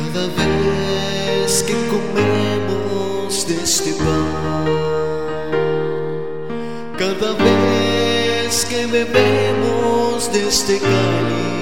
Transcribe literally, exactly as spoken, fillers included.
Cada vez que comemos de este pan, cada vez que bebemos de este cáliz,